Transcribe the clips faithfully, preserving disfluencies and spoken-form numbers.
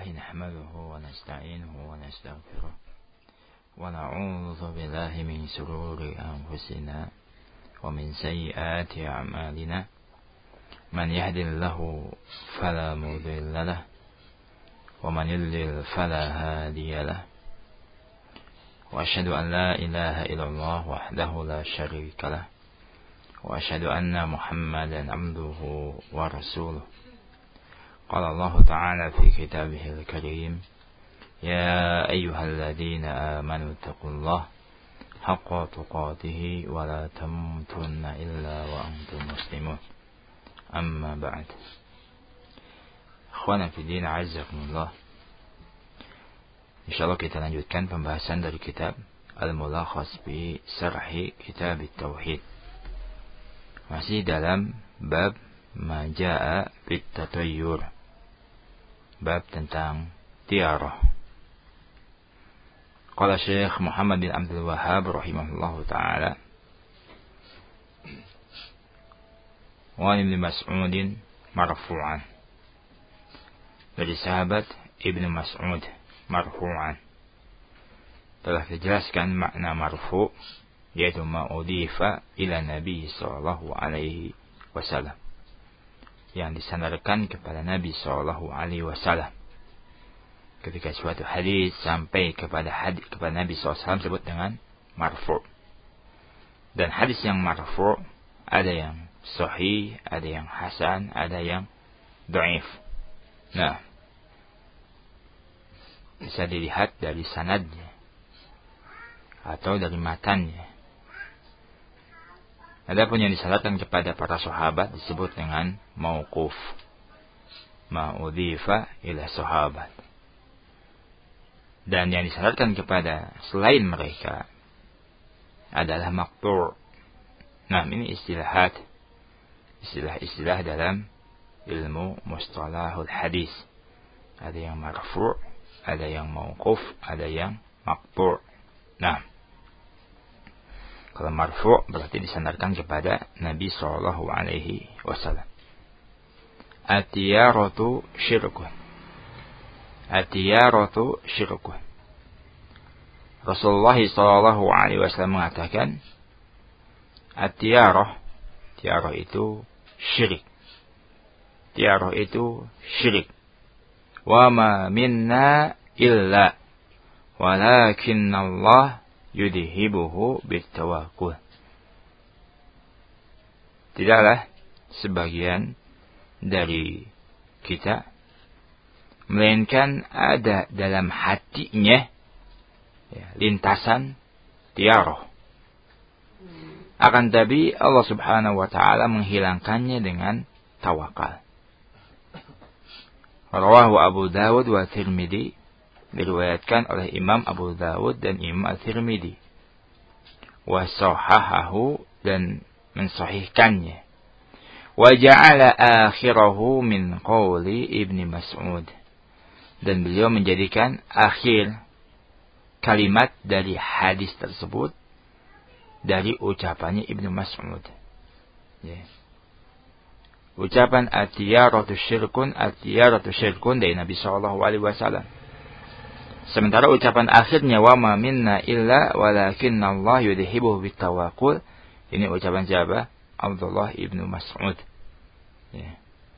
لله نحمده ونستعينه ونستغفره ونعوذ بالله من شرور أنفسنا ومن سيئات أعمالنا من يهد الله فلا مضل له ومن يضلل فلا هادي له وأشهد أن لا إله إلا الله وحده لا شريك له وأشهد أن محمدا عبده ورسوله. قال الله تعالى في كتابه الكريم: يا أيها الذين آمنوا اتقوا الله حق تقاته ولا تموتن إلا وأنتم مسلمون. أما بعد. Ikhwana fi din, a'azzakumullah. Insyaallah kita lanjutkan pembahasan dari kitab Al-Mulakhas bi Syarhi Kitab At-Tauhid. Masih dalam bab Majaa bit Tatayyur. Bab tentang tiarah. Qala Syekh Muhammad bin Abdul Wahhab rahimahullahu taala, wa Ibnu Mas'ud marfu'an. Dari sahabat Ibnu Mas'ud marfu'an. Telah dijelaskan makna marfu', yaitu ma'udifa ila Nabi sallallahu alaihi wasallam, yang disandarkan kepada Nabi sallallahu alaihi wasallam. Ketika suatu hadis sampai kepada hadis kepada Nabi sallallahu alaihi wasallam disebut dengan marfu'. Dan hadis yang marfu' ada yang sahih, ada yang hasan, ada yang dhaif. Nah, bisa dilihat dari sanadnya atau dari matannya. Adapun yang disandarkan kepada para sahabat disebut dengan mauquf, ma'udhifa ila sahabat. Dan yang disandarkan kepada selain mereka adalah maqtu'. Nah, ini istilahat, istilah-istilah dalam ilmu mustalahul hadis. Ada yang marfu', ada yang mauquf, ada yang maqtu'. Nah, kalau marfu' berarti disandarkan kepada Nabi sallallahu alaihi wasallam. At-tiyaratu syirkun. At-tiyaratu syirkun. Rasulullah sallallahu alaihi wasallam mengatakan, at-tiyarah, tiarah itu syirik. Tiarah itu syirik. Wa ma minna illa walakinna Allah yudhibuhu bitawakkul. Tidaklah sebagian dari kita melainkan ada dalam hatinya ya, lintasan tiarah. Akan tapi Allah Subhanahu wa taala menghilangkannya dengan tawakal. Rawahu Abu Dawud wa Tirmidzi, diriwayatkan oleh Imam Abu Dawud dan Imam At-Tirmidzi. Wa sahahahu, dan mensahihkannya. Wa ja'ala akhirahu min qawli Ibnu Mas'ud, dan beliau menjadikan akhir kalimat dari hadis tersebut dari ucapannya Ibnu Mas'ud. Ya. Ucapan at-tiyaratu syirkun, at-tiyaratu syirkun dari Nabi sallallahu alaihi wasallam. Sementara ucapan akhirnya wa ma minna illa walakinna Allah yudhibuhu bitawakkul, ini ucapan siapa? Abdullah ibnu Mas'ud. Ya.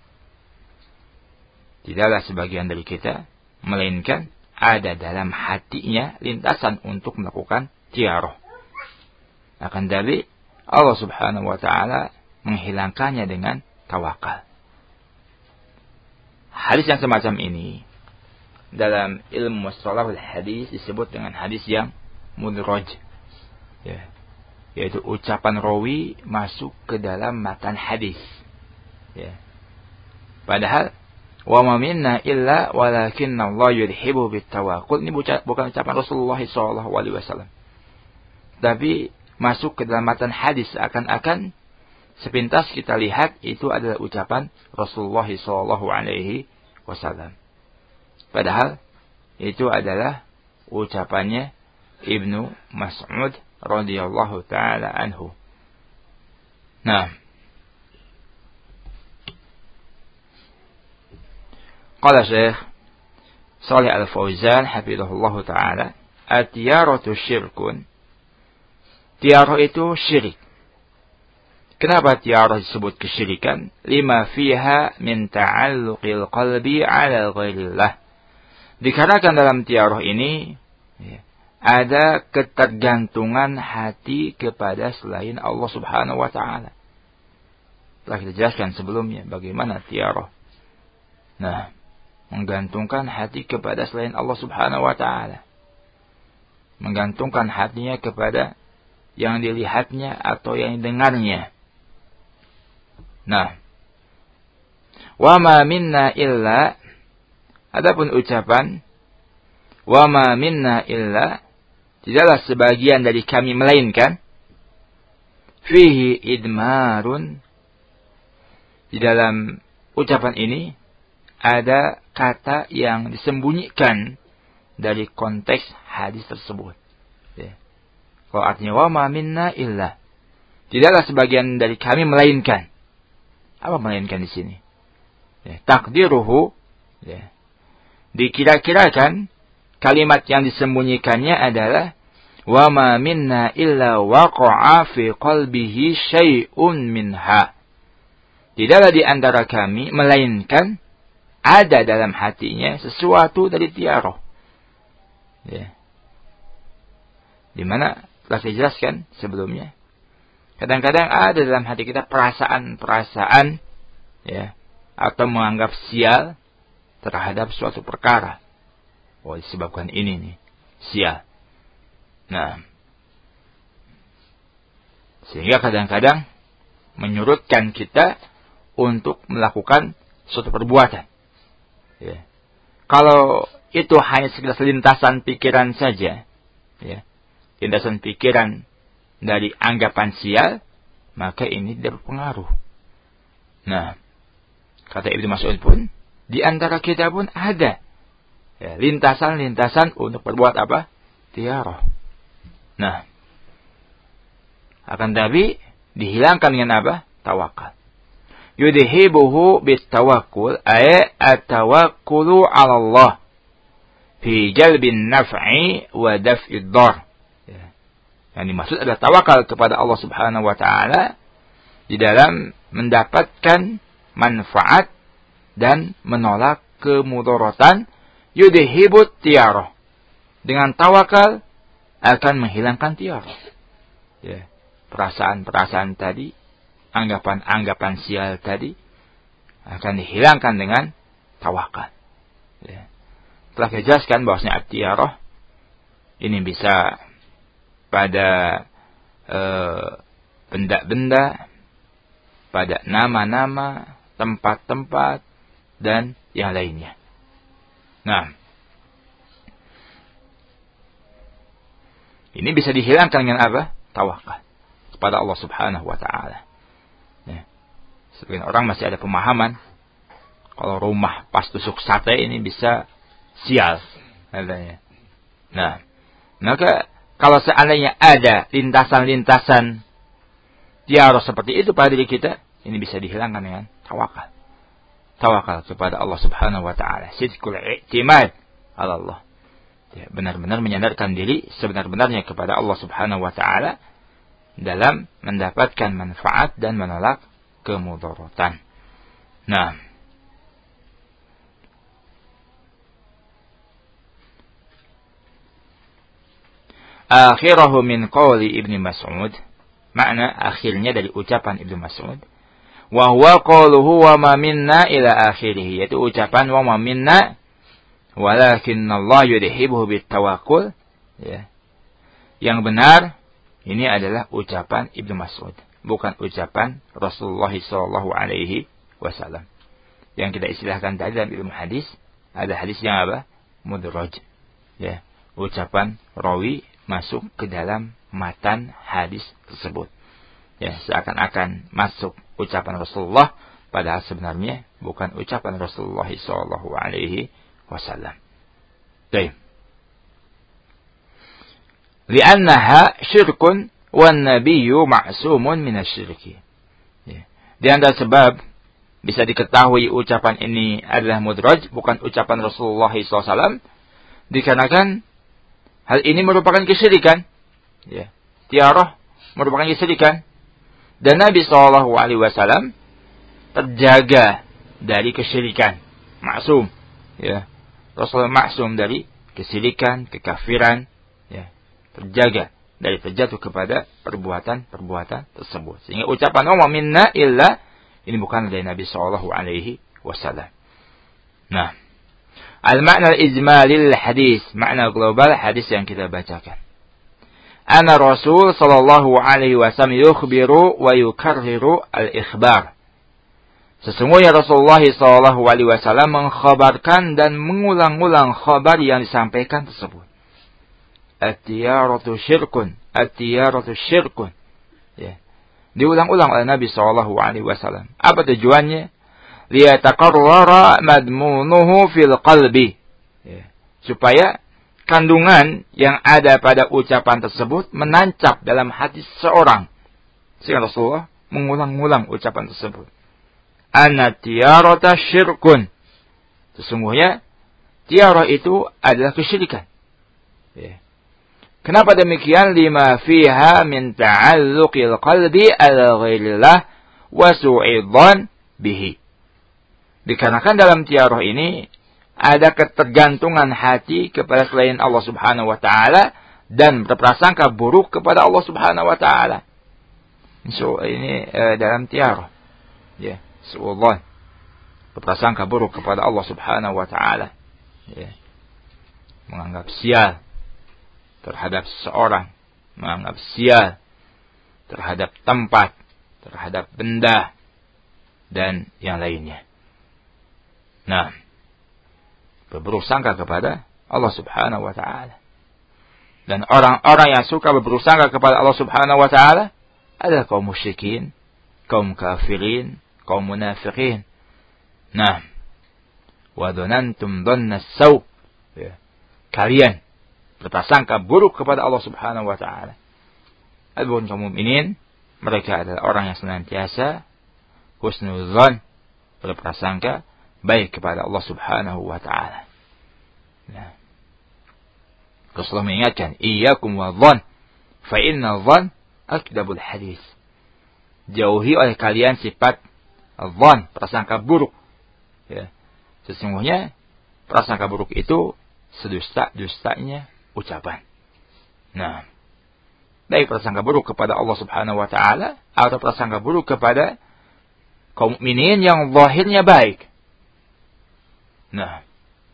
Tidaklah sebagian dari kita melainkan ada dalam hatinya lintasan untuk melakukan tiarah. Akan tapi Allah Subhanahu wa taala menghilangkannya dengan tawakal. Hadis yang semacam ini dalam ilmu mustalahul hadis disebut dengan hadis yang mudraj, ya, yaitu ucapan rawi masuk ke dalam matan hadis. Ya. Padahal wa ma minna illa walakinna Allah yudhibu bitawakkul, ini bukan ucapan Rasulullah sallallahu alaihi wasallam, tapi masuk ke dalam matan hadis, seakan-akan sepintas kita lihat itu adalah ucapan Rasulullah sallallahu alaihi wasallam. Padahal itu adalah ucapannya Ibnu Mas'ud radhiyallahu taala anhu. Nah, qala Syekh Shalih Al-Fauzan hafizahullah taala, at-tiyaratu syirkun. Tiarah itu syirik. Kenapa tiarah disebut kesyirikan? Lima fiha min ta'alluqil qalbi ala ghairillah. Dikarenakan dalam tiarah ini ya, ada ketergantungan hati kepada selain Allah Subhanahu wa taala. Telah kita jelaskan sebelumnya bagaimana tiarah. Nah, menggantungkan hati kepada selain Allah Subhanahu wa taala. Menggantungkan hatinya kepada yang dilihatnya atau yang didengarnya. Nah, wa ma minna illa, adapun ucapan wa ma minna illa, tidaklah sebagian dari kami melainkan fihi idmarun, di dalam ucapan ini ada kata yang disembunyikan dari konteks hadis tersebut. Ya. Kalau artinya wa ma minna illa, tidaklah sebagian dari kami melainkan. Apa melainkan di sini? Ya, takdiruhu, ya, dikira-kirakan kalimat yang disembunyikannya adalah wa ma minna illa waqa'a fi qalbihi syai'un minha. Tidaklah di antara kami melainkan ada dalam hatinya sesuatu dari tiarah. Ya. Di mana telah dijelaskan sebelumnya. Kadang-kadang ada dalam hati kita perasaan-perasaan ya, atau menganggap sial terhadap suatu perkara. Oh, disebabkan ini nih, sial. Nah, sehingga kadang-kadang menyurutkan kita untuk melakukan suatu perbuatan. Ya. Kalau itu hanya sekedar lintasan pikiran saja, ya, lintasan pikiran dari anggapan sial, maka ini tidak berpengaruh. Nah, kata Ibnu Mas'ud pun, di antara kita pun ada ya, lintasan-lintasan untuk berbuat apa? Tiarah. Nah, akan tapi dihilangkan dengan apa? Tawakal. Yudhibuhu bitawakkul, ay at-tawakkulu 'ala Allah fi jalbin naf'i wa daf'id dar. Yang dimaksud adalah tawakal kepada Allah Subhanahu wa taala di dalam mendapatkan manfaat dan menolak kemudaratan. Yudhibut tiarah. Dengan tawakal akan menghilangkan tiarah. Ya, perasaan-perasaan tadi, anggapan-anggapan sial tadi akan dihilangkan dengan tawakal. Ya. Telah dijelaskan bahwasanya at-tiarah ini bisa pada eh, benda-benda, pada nama-nama, tempat-tempat, dan yang lainnya. Nah, ini bisa dihilangkan dengan apa? Tawakal kepada Allah Subhanahu wa taala. Ya. Sebagian orang masih ada pemahaman kalau rumah pas tusuk sate ini bisa sial katanya. Nah, maka kalau seandainya ada lintasan-lintasan tiarah seperti itu pada diri kita, ini bisa dihilangkan dengan tawakal. Tawakal kepada Allah Subhanahu wa taala. Sidqul i'timad ala Allah. Ya, benar-benar menyandarkan diri sebenar-benarnya kepada Allah Subhanahu wa taala dalam mendapatkan manfaat dan menolak kemudaratan. Nah, akhirahu min qawli Ibnu Mas'ud, makna akhirnya dari ucapan Ibnu Mas'ud, wa huwa qawluhu wa ma minna ila akhirih, yaitu ucapan wa ma minna walakinna Allah yudhibuhu bitawakkul, ya. Yang benar ini adalah ucapan Ibnu Mas'ud, bukan ucapan Rasulullah sallallahu alaihi wasallam. Yang kita istilahkan tadi dalam ilmu hadis, ada hadis yang apa? Mudraj. Ya, ucapan rawi masuk ke dalam matan hadis tersebut. Ya, seakan-akan masuk ucapan Rasulullah, padahal sebenarnya bukan ucapan Rasulullah sallallahu alaihi wasallam. Baik. Li'annaha syirkun wan nabiyyu ma'sumun minasyirki. Ya. Di antara sebab bisa diketahui ucapan ini adalah mudraj, bukan ucapan Rasulullah shallallahu alaihi wasallam, dikarenakan hal ini merupakan kesyirikan. Ya. Tiarah merupakan kesyirikan. Dan Nabi shallallahu alaihi wasallam terjaga dari kesyirikan. Maksum. Ya. Rasulullah maksum dari kesyirikan, kekafiran. Ya. Terjaga dari terjatuh kepada perbuatan-perbuatan tersebut. Sehingga ucapan wa minna illa ini bukan dari Nabi shallallahu alaihi wasallam. Nah, al-makna al-ijmalil hadis, makna global hadis yang kita bacakan. Anna Rasul sallallahu alaihi wasallam yukhbiru wa yukarriru al-ikhbar. Sesungguhnya Rasulullah sallallahu alaihi wasallam mengkhabarkan dan mengulang-ulang khabar yang disampaikan tersebut. At-tiyaratu syirkun, at-tiyaratu syirkun. Ya. Diulang-ulang oleh Nabi shallallahu alaihi wasallam. Apa tujuannya? Liyataqarrara madmunuhu fil qalbi. Ya. Supaya kandungan yang ada pada ucapan tersebut menancap dalam hati seseorang. Sehingga Rasulullah mengulang-ulang ucapan tersebut. Anna tiyarata syirkun. Sesungguhnya tiarah itu adalah kesyirikan. Ya. Kenapa demikian? Lima fiha min ta'alluqil qalbi ala ghairillah wa su'idhan bihi. Dikarenakan dalam tiarah ini ada ketergantungan hati kepada selain Allah Subhanahu wa taala dan berprasangka buruk kepada Allah Subhanahu wa taala. So ini uh, dalam tiarah. Ya, su'idhan. Berprasangka buruk kepada Allah Subhanahu wa taala. Ya. Menganggap sial terhadap seseorang, menganggap sial terhadap tempat, terhadap benda, dan yang lainnya. Nah, berburuk sangka kepada Allah Subhanahu wa ta'ala. Dan orang-orang yang suka berburuk sangka kepada Allah Subhanahu wa ta'ala adalah kaum musyrikin, kaum kafirin, kaum munafiqin. Nah, wa dhanantum dhanna as-saw. Ya. Kalian berprasangka buruk kepada Allah Subhanahu wa taala. Adapun kaum mukminin, mereka adalah orang yang senantiasa husnuzan, berprasangka baik kepada Allah Subhanahu wa taala. Nah, Rasulullah mengingatkan, iyyakum wadh-dhann, fa inna dhann akdabul hadis. Jauhi oleh kalian sifat dhann, prasangka buruk. Ya. Sesungguhnya prasangka buruk itu sedusta-dustanya ucapan. Nah, baik prasangka buruk kepada Allah Subhanahu wa taala atau prasangka buruk kepada kaum mukminin yang zahirnya baik. Nah,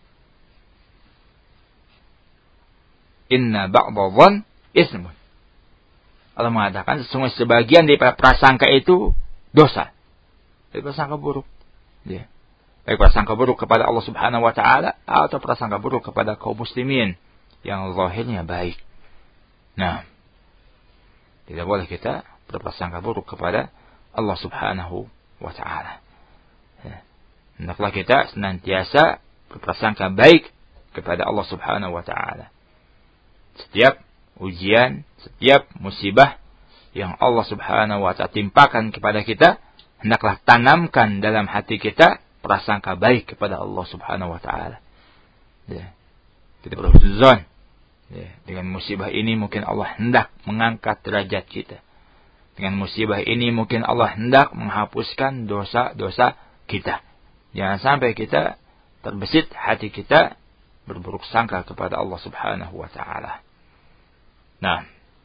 inna ba'dha dhann ismun. Allah mengatakan sesungguhnya sebagian dari prasangka itu dosa. Dari prasangka buruk. Ya. Baik prasangka buruk kepada Allah Subhanahu wa taala atau prasangka buruk kepada kaum muslimin yang zahirnya baik. Nah, tidak boleh kita berprasangka buruk kepada Allah Subhanahu wa taala. Ya. Hendaklah kita senantiasa berprasangka baik kepada Allah Subhanahu wa taala. Setiap ujian, setiap musibah yang Allah Subhanahu wa taala timpakan kepada kita, hendaklah tanamkan dalam hati kita prasangka baik kepada Allah Subhanahu wa taala. Ya. Kita berhuzuzan. Ya. Dengan musibah ini mungkin Allah hendak mengangkat derajat kita. Dengan musibah ini mungkin Allah hendak menghapuskan dosa-dosa kita. Jangan sampai kita terbesit hati kita berburuk sangka kepada Allah Subhanahu wa taala. Nah,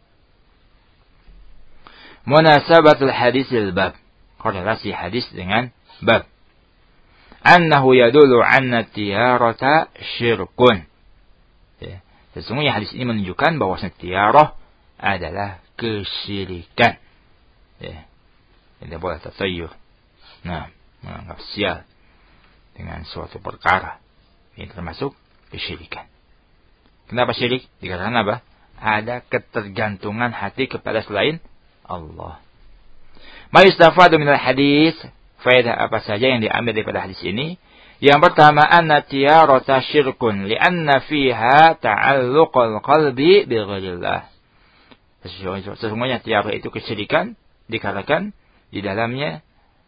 munasabatul hadis al-bab, korelasi hadis dengan bab. Annahu yadullu anna tiyarata syirkun. Ya. Sesungguhnya hadis ini menunjukkan bahwa tiarah adalah kesyirikan. Ya. Tidak boleh tersayyur. Nah, menganggap sial dengan suatu perkara. Ini termasuk kesyirikan. Kenapa syirik? Dikarenakan apa? Ada ketergantungan hati kepada selain Allah. Ma yustafadu minal hadis. Faedah apa saja yang diambil daripada hadis ini? Yang pertama, anna tiyarata syirkun li'anna fiha ta'alluqal qalbi bi ghairillah. Sesungguhnya tiarah itu kesyirikan dikarenakan di dalamnya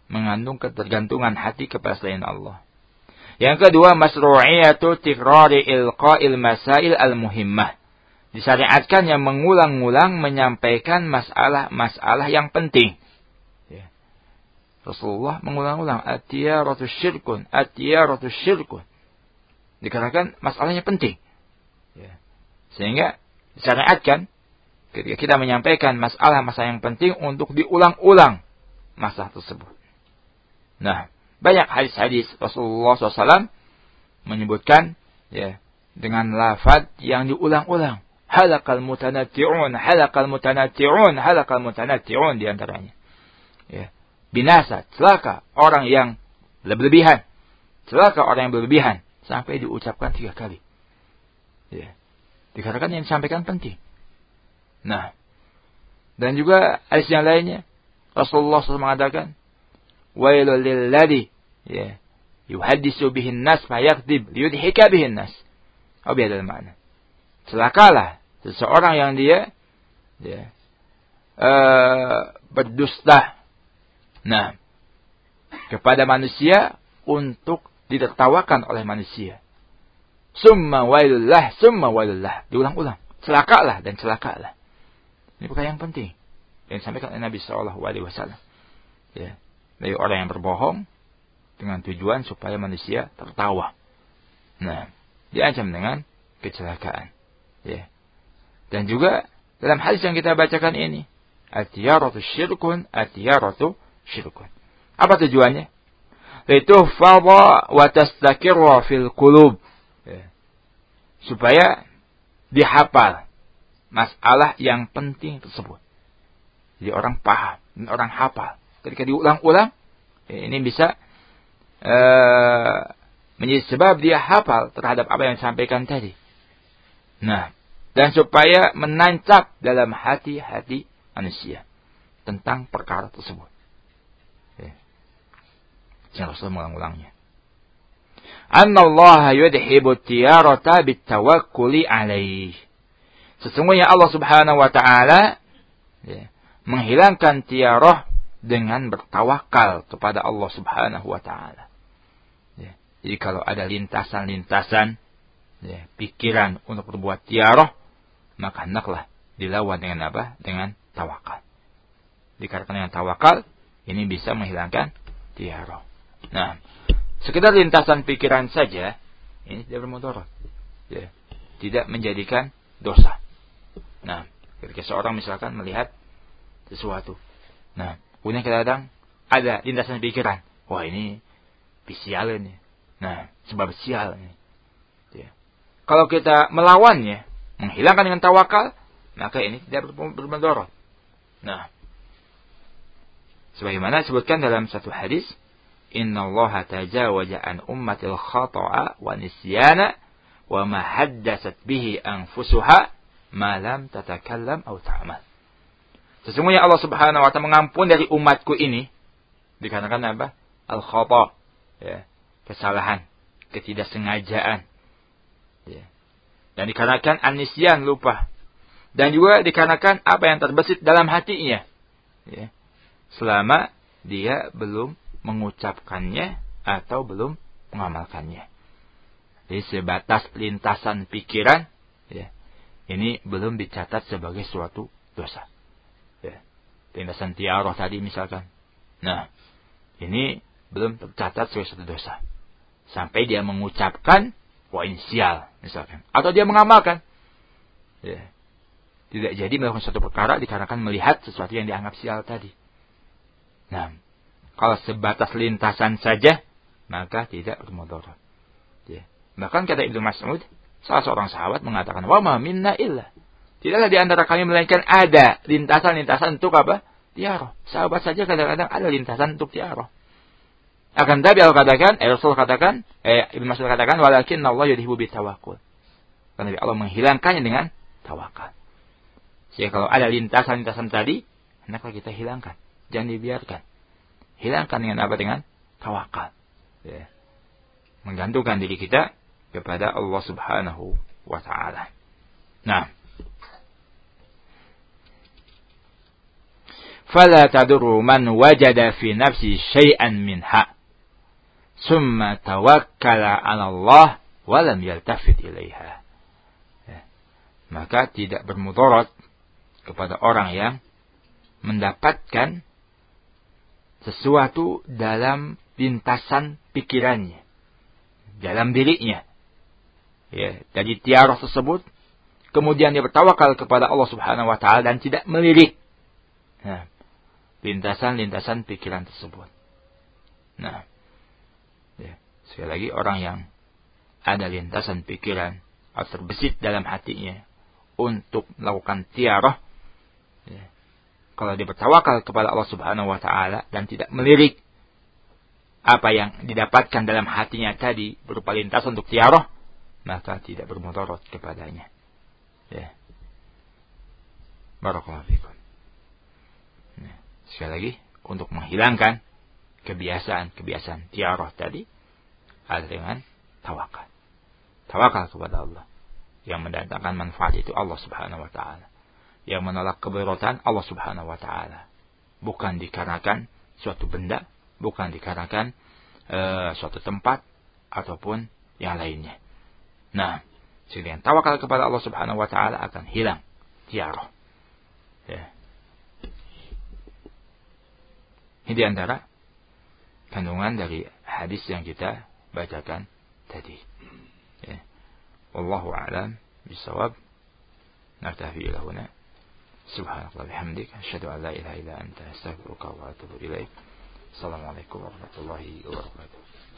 mengandung ketergantungan hati kepada selain Allah. Yang kedua, masru'iyatu tikrari ilqa'il masail al-muhimmah. Disyariatkan yang mengulang-ulang menyampaikan masalah-masalah yang penting. Ya. Rasulullah mengulang-ulang at-tiyaratu syirkun, at-tiyaratu syirkun. Dikarenakan masalahnya penting. Ya. Sehingga disyariatkan ketika kita menyampaikan masalah-masalah yang penting untuk diulang-ulang masalah tersebut. Nah, banyak hadis-hadis Rasulullah shallallahu alaihi wasallam menyebutkan ya dengan lafaz yang diulang-ulang. Halakal mutanatti'un, halakal mutanatti'un, halakal mutanatti'un di antaranya. Ya. Binasa, celaka orang yang berlebihan. Celaka orang yang berlebihan sampai diucapkan tiga kali. Ya. Dikarenakan yang disampaikan penting. Nah, dan juga hadis yang lainnya Rasulullah shallallahu alaihi wasallam mengatakan wailul lilladzi ya yuhaddisu bihin nas fa yakdzib liyudhika bihin nas. Oh, biadal makna. Celakalah seseorang yang dia ya uh, berdusta. Nah, kepada manusia untuk ditertawakan oleh manusia. Summa wailullah, summa wailullah. Diulang-ulang. Celakalah dan celakalah. Ini perkara yang penting yang disampaikan oleh Nabi shallallahu alaihi wasallam. Ya. Dari orang yang berbohong dengan tujuan supaya manusia tertawa. Nah, diancam dengan kecelakaan. Ya. Dan juga dalam hadis yang kita bacakan ini, at-tiyaratu syirkun, at-tiyaratu syirkun. Apa tujuannya? Lituhfadha wa tastakirra fil qulub. Ya. Supaya dihafal masalah yang penting tersebut. Jadi orang paham, orang hafal. Ketika diulang-ulang, ini bisa uh, menjadi sebab dia hafal terhadap apa yang disampaikan tadi. Nah, dan supaya menancap dalam hati-hati manusia tentang perkara tersebut. Jangan Rasul mengulang-ulangnya. Anna Allah yudhibu tiyarata bitawakkuli alaih. Sesungguhnya Allah Subhanahu wa taala ya, menghilangkan tiarah dengan bertawakal kepada Allah Subhanahu wa taala. Ya, jadi kalau ada lintasan-lintasan ya, pikiran untuk berbuat tiarah, maka hendaklah dilawan dengan apa? Dengan tawakal. Dikarenakan dengan tawakal ini bisa menghilangkan tiarah. Nah, sekedar lintasan pikiran saja ini tidak bermudarat. Ya, tidak menjadikan dosa. Nah, ketika seorang misalkan melihat sesuatu. Nah, kemudian kadang-kadang ada lintasan pikiran. Wah, ini bisial ini. Nah, sebab sial ini. Ya. Kalau kita melawannya, menghilangkan dengan tawakal, maka ini tidak bermudarat. Nah, sebagaimana disebutkan dalam satu hadis, Inna Allah tajawaza an ummatil khata'a wa nisyana wa ma haddasat bihi anfusuha ma lam tatakallam aw ta'mal. Sesungguhnya Allah Subhanahu wa taala mengampun dari umatku ini dikarenakan apa? Al-khata', ya, kesalahan, ketidaksengajaan. Ya. Dan dikarenakan an-nisyan, lupa. Dan juga dikarenakan apa yang terbesit dalam hatinya. Ya. Selama dia belum mengucapkannya atau belum mengamalkannya. Jadi sebatas lintasan pikiran, ya, ini belum dicatat sebagai suatu dosa. Ya. Lintasan tiarah tadi misalkan. Nah, ini belum tercatat sebagai suatu dosa. Sampai dia mengucapkan, wah ini sial, misalkan. Atau dia mengamalkan. Ya. Tidak jadi melakukan suatu perkara dikarenakan melihat sesuatu yang dianggap sial tadi. Nah, kalau sebatas lintasan saja, maka tidak bermudarat. Ya. Bahkan kata Ibnu Mas'ud, salah seorang sahabat mengatakan, wa ma minna illa. Tidaklah di antara kami melainkan ada lintasan-lintasan untuk apa? Tiarah. Sahabat saja kadang-kadang ada lintasan untuk tiarah. Akan tapi Allah katakan, eh, Rasul katakan, eh, Ibnu Mas'ud katakan, walakin Allah yudhibu bitawakul. Karena Allah menghilangkannya dengan tawakal. Jadi kalau ada lintasan-lintasan tadi, hendaklah kita hilangkan. Jangan dibiarkan. Hilangkan dengan apa? Dengan tawakal. Ya. Menggantungkan diri kita kepada Allah Subhanahu wa ta'ala. Nah. fala tadurru man wajada fi nafsi syai'an minha summa tawakkala 'ala Allah wa lam yaltafit ilaiha. Ya. Maka tidak bermudarat kepada orang yang mendapatkan sesuatu dalam lintasan pikirannya, dalam dirinya. Ya, dari tiarah tersebut, kemudian dia bertawakal kepada Allah Subhanahu wa taala dan tidak melirik nah, lintasan-lintasan pikiran tersebut. Nah, ya, sekali lagi orang yang ada lintasan pikiran atau terbesit dalam hatinya untuk melakukan tiarah, ya, kalau dia bertawakal kepada Allah Subhanahu wa taala dan tidak melirik apa yang didapatkan dalam hatinya tadi berupa lintasan untuk tiarah, maka tidak bermudarat kepadanya. Ya. Barakallahu fikum. Nah, sekali lagi untuk menghilangkan kebiasaan-kebiasaan tiarah tadi adalah dengan tawakal. Tawakal kepada Allah. Yang mendatangkan manfaat itu Allah Subhanahu wa taala. Yang menolak keberatan Allah Subhanahu wa taala. Bukan dikarenakan suatu benda, bukan dikarenakan uh, suatu tempat ataupun yang lainnya. Nah, sehingga tawakal kepada Allah Subhanahu wa taala akan hilang tiarah. Ya. Ini di antara kandungan dari hadis yang kita bacakan tadi. Ya. Wallahu a'lam bishawab. Naktafi ila huna. Subhanallahi bihamdika asyhadu an la ilaha illa anta astaghfiruka wa atubu ilaik. Assalamualaikum warahmatullahi wabarakatuh.